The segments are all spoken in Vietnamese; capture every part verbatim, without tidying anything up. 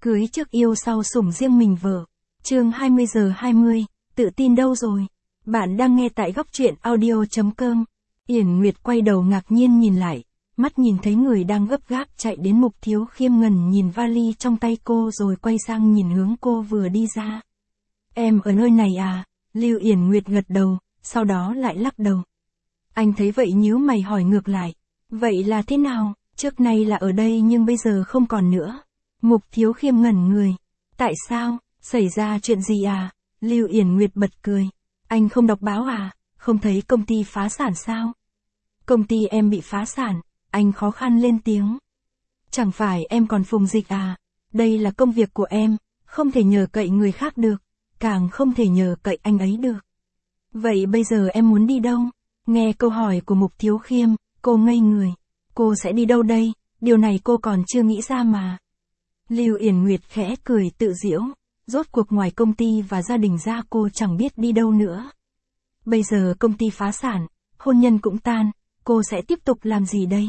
Cưới trước yêu sau sủng riêng mình vợ. Chương hai mươi giờ hai mươi, tự tin đâu rồi? Bạn đang nghe tại góc truyện audio chấm com. Yển Nguyệt quay đầu ngạc nhiên nhìn lại, mắt nhìn thấy người đang gấp gáp chạy đến. Mục Thiếu Khiêm ngẩn nhìn vali trong tay cô rồi quay sang nhìn hướng cô vừa đi ra. Em ở nơi này à? Lưu Yển Nguyệt gật đầu, sau đó lại lắc đầu. Anh thấy vậy nhíu mày hỏi ngược lại. Vậy là thế nào? Trước nay là ở đây nhưng bây giờ không còn nữa. Mục Thiếu Khiêm ngẩn người. Tại sao? Xảy ra chuyện gì à? Lưu Yển Nguyệt bật cười. Anh không đọc báo à? Không thấy công ty phá sản sao? Công ty em bị phá sản. Anh khó khăn lên tiếng. Chẳng phải em còn Phùng Dịch à? Đây là công việc của em, không thể nhờ cậy người khác được, càng không thể nhờ cậy anh ấy được. Vậy bây giờ em muốn đi đâu? Nghe câu hỏi của Mục Thiếu Khiêm, cô ngây người. Cô sẽ đi đâu đây? Điều này cô còn chưa nghĩ ra mà. Lưu Yển Nguyệt khẽ cười tự giễu. Rốt cuộc ngoài công ty và gia đình ra cô chẳng biết đi đâu nữa. Bây giờ công ty phá sản, hôn nhân cũng tan, cô sẽ tiếp tục làm gì đây?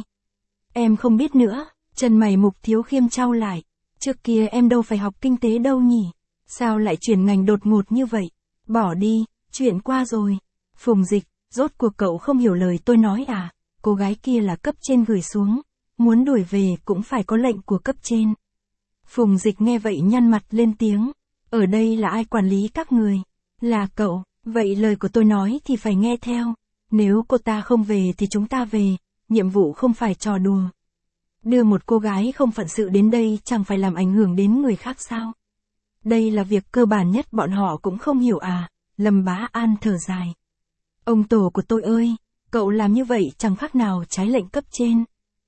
Em không biết nữa. Chân mày Mục Thiếu Khiêm chau lại. Trước kia em đâu phải học kinh tế đâu nhỉ? Sao lại chuyển ngành đột ngột như vậy? Bỏ đi, chuyện qua rồi. Phùng Dịch, rốt cuộc cậu không hiểu lời tôi nói à? Cô gái kia là cấp trên gửi xuống, muốn đuổi về cũng phải có lệnh của cấp trên. Phùng Dịch nghe vậy nhăn mặt lên tiếng. Ở đây là ai quản lý các người? Là cậu, vậy lời của tôi nói thì phải nghe theo. Nếu cô ta không về thì chúng ta về, nhiệm vụ không phải trò đùa. Đưa một cô gái không phận sự đến đây chẳng phải làm ảnh hưởng đến người khác sao? Đây là việc cơ bản nhất bọn họ cũng không hiểu à? Lâm Bá An thở dài. Ông tổ của tôi ơi, cậu làm như vậy chẳng khác nào trái lệnh cấp trên.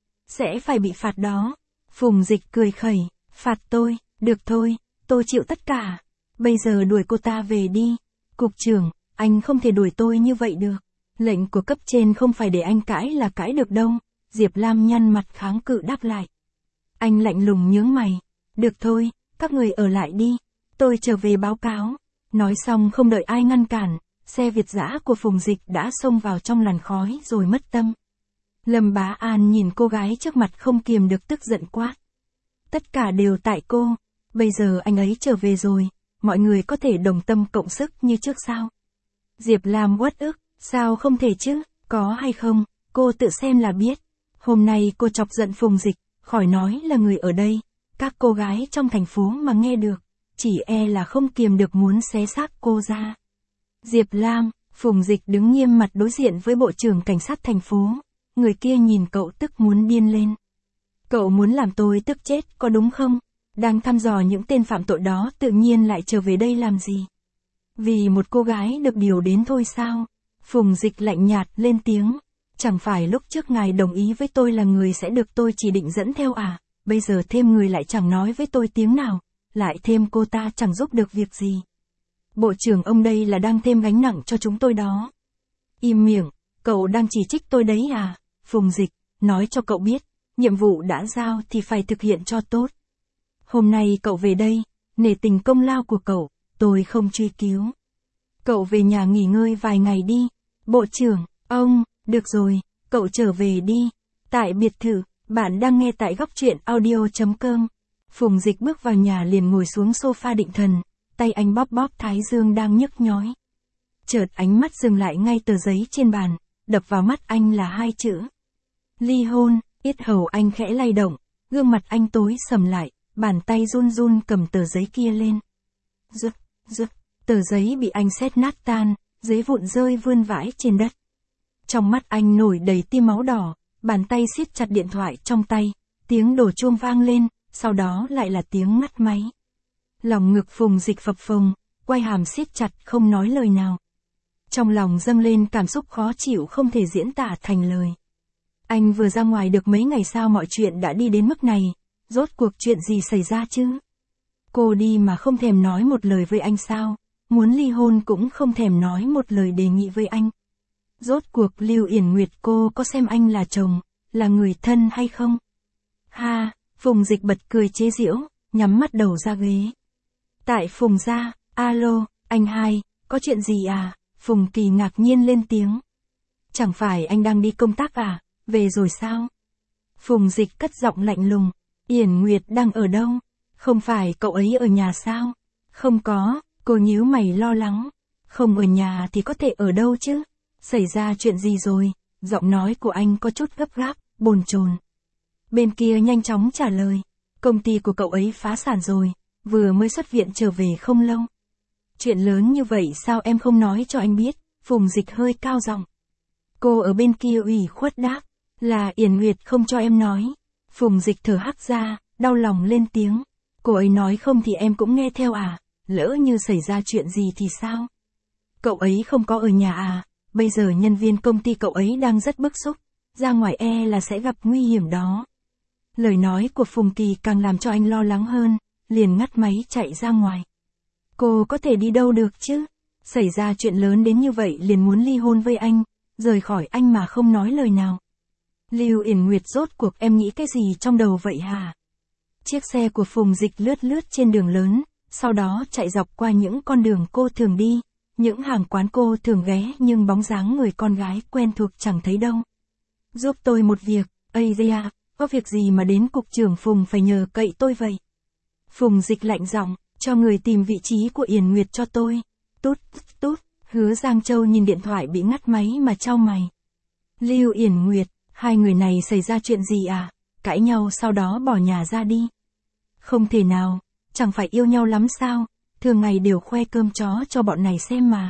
Sẽ phải bị phạt đó. Phùng Dịch cười khẩy, phạt tôi, được thôi, tôi chịu tất cả. Bây giờ đuổi cô ta về đi. Cục trưởng, anh không thể đuổi tôi như vậy được. Lệnh của cấp trên không phải để anh cãi là cãi được đâu. Diệp Lam nhăn mặt kháng cự đáp lại. Anh lạnh lùng nhướng mày. Được thôi, các người ở lại đi. Tôi trở về báo cáo. Nói xong không đợi ai ngăn cản, xe Việt dã của Phùng Dịch đã xông vào trong làn khói rồi mất tâm. Lâm Bá An nhìn cô gái trước mặt không kiềm được tức giận quát. Tất cả đều tại cô. Bây giờ anh ấy trở về rồi, mọi người có thể đồng tâm cộng sức như trước sao? Diệp Lam uất ức, sao không thể chứ, có hay không, cô tự xem là biết. Hôm nay cô chọc giận Phùng Dịch, khỏi nói là người ở đây, các cô gái trong thành phố mà nghe được, chỉ e là không kiềm được muốn xé xác cô ra. Diệp Lam, Phùng Dịch đứng nghiêm mặt đối diện với bộ trưởng cảnh sát thành phố, người kia nhìn cậu tức muốn điên lên. Cậu muốn làm tôi tức chết có đúng không? Đang thăm dò những tên phạm tội đó tự nhiên lại trở về đây làm gì? Vì một cô gái được điều đến thôi sao? Phùng Dịch lạnh nhạt lên tiếng. Chẳng phải lúc trước ngài đồng ý với tôi là người sẽ được tôi chỉ định dẫn theo à? Bây giờ thêm người lại chẳng nói với tôi tiếng nào, lại thêm cô ta chẳng giúp được việc gì. Bộ trưởng ông đây là đang thêm gánh nặng cho chúng tôi đó. Im miệng, cậu đang chỉ trích tôi đấy à? Phùng Dịch, nói cho cậu biết, nhiệm vụ đã giao thì phải thực hiện cho tốt. Hôm nay cậu về đây, nể tình công lao của cậu, tôi không truy cứu. Cậu về nhà nghỉ ngơi vài ngày đi. Bộ trưởng, ông, được rồi, cậu trở về đi. Tại biệt thự, bạn đang nghe tại góc truyện audio chấm com. Phùng Dịch bước vào nhà liền ngồi xuống sofa định thần, tay anh bóp bóp thái dương đang nhức nhói. Chợt ánh mắt dừng lại ngay tờ giấy trên bàn, đập vào mắt anh là hai chữ. Ly hôn, yết hầu anh khẽ lay động, gương mặt anh tối sầm lại, bàn tay run run cầm tờ giấy kia lên. Rực, rực, tờ giấy bị anh xét nát tan, giấy vụn rơi vươn vãi trên đất. Trong mắt anh nổi đầy tia máu đỏ, bàn tay siết chặt điện thoại trong tay, tiếng đổ chuông vang lên, sau đó lại là tiếng ngắt máy. Lòng ngực Phùng Dịch phập phồng, quay hàm siết chặt không nói lời nào. Trong lòng dâng lên cảm xúc khó chịu không thể diễn tả thành lời. Anh vừa ra ngoài được mấy ngày sao mọi chuyện đã đi đến mức này, rốt cuộc chuyện gì xảy ra chứ? Cô đi mà không thèm nói một lời với anh sao? Muốn ly hôn cũng không thèm nói một lời đề nghị với anh. Rốt cuộc Lưu Yển Nguyệt cô có xem anh là chồng, là người thân hay không? Ha, Phùng Dịch bật cười chế giễu, nhắm mắt đầu ra ghế. Tại Phùng gia, alo, anh hai, có chuyện gì à? Phùng Kỳ ngạc nhiên lên tiếng. Chẳng phải anh đang đi công tác à? Về rồi sao? Phùng Dịch cất giọng lạnh lùng. Yển Nguyệt đang ở đâu? Không phải cậu ấy ở nhà sao? Không có, cô nhíu mày lo lắng. Không ở nhà thì có thể ở đâu chứ? Xảy ra chuyện gì rồi? Giọng nói của anh có chút gấp gáp, bồn chồn. Bên kia nhanh chóng trả lời. Công ty của cậu ấy phá sản rồi, vừa mới xuất viện trở về không lâu. Chuyện lớn như vậy sao em không nói cho anh biết? Phùng Dịch hơi cao giọng. Cô ở bên kia ủy khuất đáp. Là Yển Nguyệt không cho em nói. Phùng Dịch thở hắt ra, đau lòng lên tiếng. Cô ấy nói không thì em cũng nghe theo à? Lỡ như xảy ra chuyện gì thì sao? Cậu ấy không có ở nhà à? Bây giờ nhân viên công ty cậu ấy đang rất bức xúc. Ra ngoài e là sẽ gặp nguy hiểm đó. Lời nói của Phùng Kỳ càng làm cho anh lo lắng hơn, liền ngắt máy chạy ra ngoài. Cô có thể đi đâu được chứ? Xảy ra chuyện lớn đến như vậy liền muốn ly hôn với anh, rời khỏi anh mà không nói lời nào. Lưu Yển Nguyệt, rốt cuộc em nghĩ cái gì trong đầu vậy hả? Chiếc xe của Phùng Dịch lướt lướt trên đường lớn, sau đó chạy dọc qua những con đường cô thường đi, những hàng quán cô thường ghé nhưng bóng dáng người con gái quen thuộc chẳng thấy đâu. Giúp tôi một việc, Asia, có việc gì mà đến cục trưởng Phùng phải nhờ cậy tôi vậy? Phùng Dịch lạnh giọng, cho người tìm vị trí của Yển Nguyệt cho tôi. Tút, tút, Hứa Giang Châu nhìn điện thoại bị ngắt máy mà chau mày. Lưu Yển Nguyệt, hai người này xảy ra chuyện gì à? Cãi nhau sau đó bỏ nhà ra đi. Không thể nào, chẳng phải yêu nhau lắm sao? Thường ngày đều khoe cơm chó cho bọn này xem mà.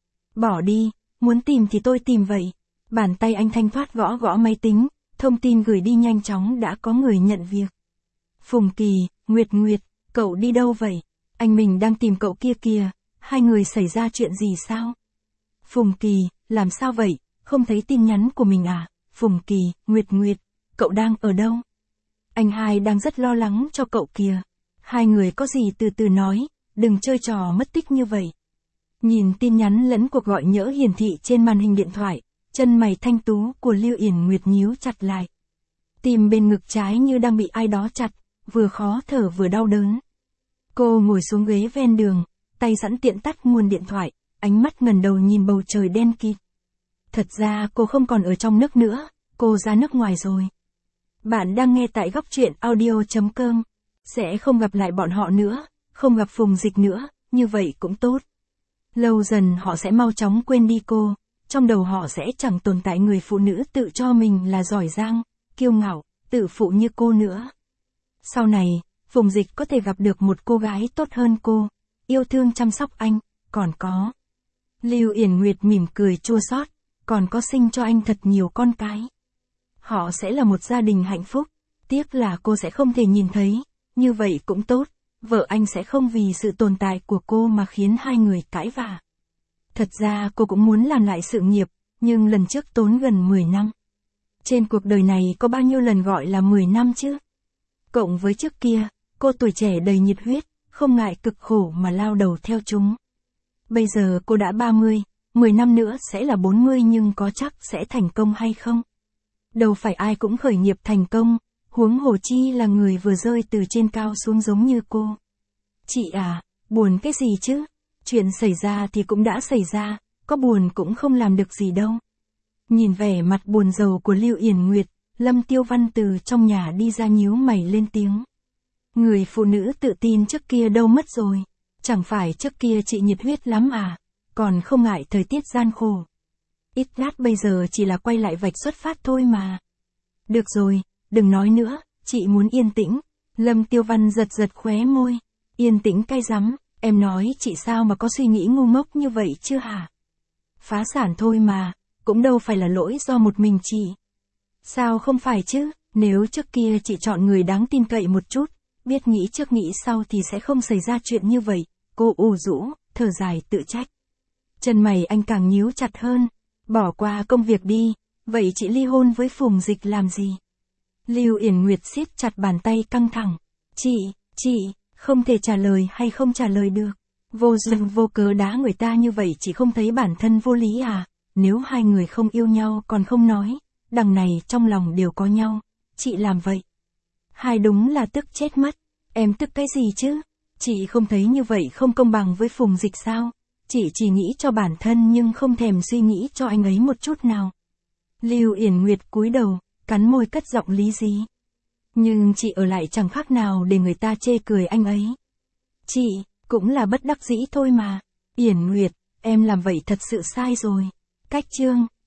Bỏ đi, muốn tìm thì tôi tìm vậy. Bàn tay anh thanh thoát gõ gõ máy tính, thông tin gửi đi nhanh chóng đã có người nhận việc. Phùng Kỳ, Nguyệt Nguyệt, cậu đi đâu vậy? Anh mình đang tìm cậu kia kìa, hai người xảy ra chuyện gì sao? Phùng Kỳ, làm sao vậy, không thấy tin nhắn của mình à? Phùng Kỳ, Nguyệt Nguyệt, cậu đang ở đâu? Anh hai đang rất lo lắng cho cậu kìa. Hai người có gì từ từ nói, đừng chơi trò mất tích như vậy. Nhìn tin nhắn lẫn cuộc gọi nhỡ hiển thị trên màn hình điện thoại, chân mày thanh tú của Lưu Yển Nguyệt nhíu chặt lại. Tim bên ngực trái như đang bị ai đó chặt, vừa khó thở vừa đau đớn. Cô ngồi xuống ghế ven đường, tay sẵn tiện tắt nguồn điện thoại, ánh mắt ngẩng đầu nhìn bầu trời đen kịt. Thật ra cô không còn ở trong nước nữa, cô ra nước ngoài rồi. Bạn đang nghe tại góc truyện audio chấm com. Sẽ không gặp lại bọn họ nữa, không gặp Phùng Dịch nữa, như vậy cũng tốt. Lâu dần họ sẽ mau chóng quên đi cô, trong đầu họ sẽ chẳng tồn tại người phụ nữ tự cho mình là giỏi giang, kiêu ngạo, tự phụ như cô nữa. Sau này, Phùng Dịch có thể gặp được một cô gái tốt hơn cô, yêu thương chăm sóc anh, còn có. Lưu Yển Nguyệt mỉm cười chua xót, còn có sinh cho anh thật nhiều con cái. Họ sẽ là một gia đình hạnh phúc, tiếc là cô sẽ không thể nhìn thấy, như vậy cũng tốt, vợ anh sẽ không vì sự tồn tại của cô mà khiến hai người cãi vã. Thật ra cô cũng muốn làm lại sự nghiệp, nhưng lần trước tốn gần mười năm. Trên cuộc đời này có bao nhiêu lần gọi là mười năm chứ? Cộng với trước kia, cô tuổi trẻ đầy nhiệt huyết, không ngại cực khổ mà lao đầu theo chúng. Bây giờ cô đã ba mươi, mười năm nữa sẽ là bốn mươi nhưng có chắc sẽ thành công hay không? Đâu phải ai cũng khởi nghiệp thành công, huống hồ chi là người vừa rơi từ trên cao xuống giống như cô. Chị à, buồn cái gì chứ? Chuyện xảy ra thì cũng đã xảy ra, có buồn cũng không làm được gì đâu. Nhìn vẻ mặt buồn rầu của Lưu Yển Nguyệt, Lâm Tiêu Văn từ trong nhà đi ra nhíu mày lên tiếng. Người phụ nữ tự tin trước kia đâu mất rồi? Chẳng phải trước kia chị nhiệt huyết lắm à? Còn không ngại thời tiết gian khổ. Ít lát bây giờ chỉ là quay lại vạch xuất phát thôi mà. Được rồi, đừng nói nữa, chị muốn yên tĩnh. Lâm Tiêu Văn giật giật khóe môi. Yên tĩnh cay rắm, em nói chị sao mà có suy nghĩ ngu ngốc như vậy chứ hả? Phá sản thôi mà, cũng đâu phải là lỗi do một mình chị. Sao không phải chứ, nếu trước kia chị chọn người đáng tin cậy một chút, biết nghĩ trước nghĩ sau thì sẽ không xảy ra chuyện như vậy. Cô ủ rũ, thở dài tự trách. Chân mày anh càng nhíu chặt hơn. Bỏ qua công việc đi, vậy chị ly hôn với Phùng Dịch làm gì? Lưu Yển Nguyệt siết chặt bàn tay căng thẳng. Chị, chị, không thể trả lời hay không trả lời được. Vô duyên vô cớ đá người ta như vậy chỉ không thấy bản thân vô lý à? Nếu hai người không yêu nhau còn không nói, đằng này trong lòng đều có nhau, chị làm vậy. Hai đúng là tức chết mất. Em tức cái gì chứ? Chị không thấy như vậy không công bằng với Phùng Dịch sao? Chị chỉ nghĩ cho bản thân nhưng không thèm suy nghĩ cho anh ấy một chút nào. Lưu Yển Nguyệt cúi đầu, cắn môi cất giọng lý gì. Nhưng chị ở lại chẳng khác nào để người ta chê cười anh ấy. Chị, cũng là bất đắc dĩ thôi mà. Yển Nguyệt, em làm vậy thật sự sai rồi. Cách chương